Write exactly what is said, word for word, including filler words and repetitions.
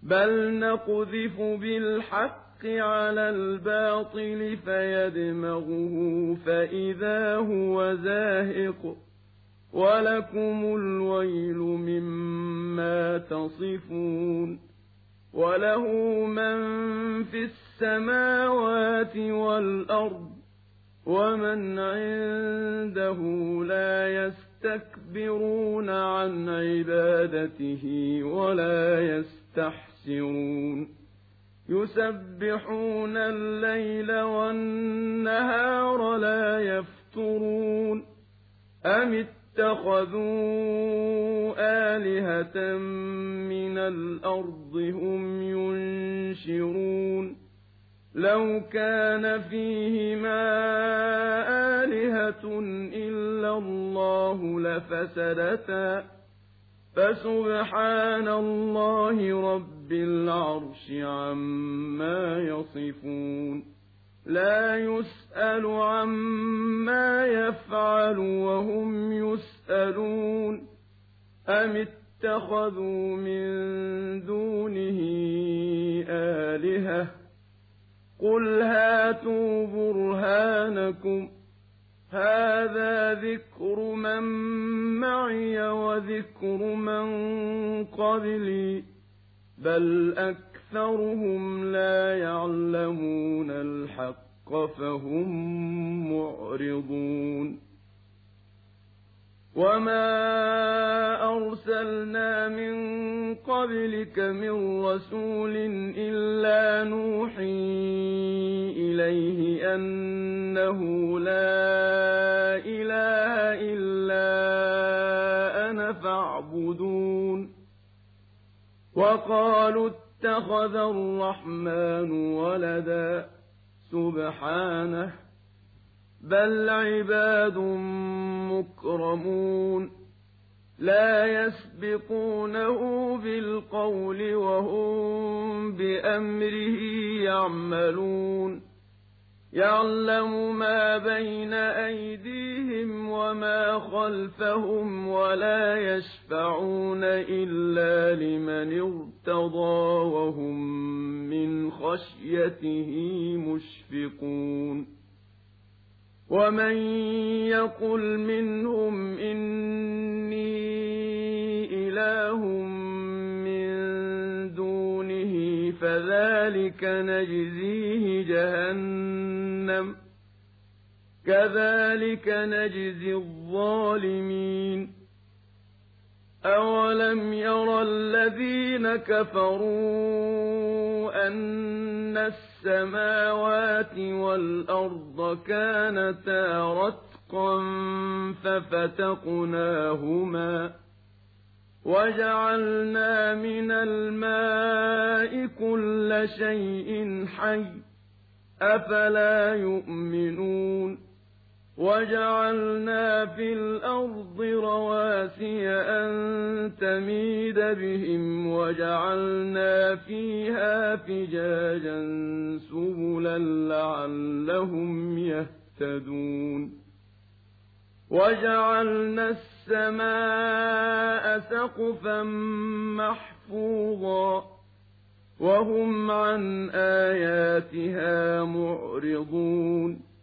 بل نقذف بالحق على الباطل فيدمغه فإذا هو زاهق ولكم الويل مما تصفون وله من في السماوات والأرض ومن عنده لا يستكبرون عن عبادته ولا يستحسرون يسبحون الليل والنهار لا يفترون أم اتخذوا آلهة من الأرض هم ينشرون لو كان فيهما آلهة إلا الله لفسدتا فسبحان الله رب العرش عما يصفون لا يسأل عما يفعل وهم يسألون أم اتخذوا من دونه آلهة قل هاتوا برهانكم هذا ذكر من معي وذكر من قبلي بل أكثرهم لا يعلمون الحق فهم معرضون وما أرسلنا من قبلك من رسول إلا نوحي إليه أنه لا إله إلا أنا فاعبدون وقالوا اتخذ الرحمن ولدا سبحانه بل عباد مكرمون لا يسبقونه بالقول وهم بأمره يعملون يعلم ما بين أيديهم وما خلفهم ولا يشفعون إلا لمن ارتضى وهم من خشيته مشفقون ومن يقل منهم إني إله من دونه فذلك نجزيه جهنم كذلك نجزي الظالمين أولم ير الذين كفروا أن السماوات والأرض كانتا رتقا ففتقناهما وجعلنا من الماء كل شيء حي أفلا يؤمنون وجعلنا في الأرض رواسي أن تميد بهم وجعلنا فيها فجاجا سبلا لعلهم يهتدون وجعلنا السماء سقفا محفوظا وهم عن آياتها معرضون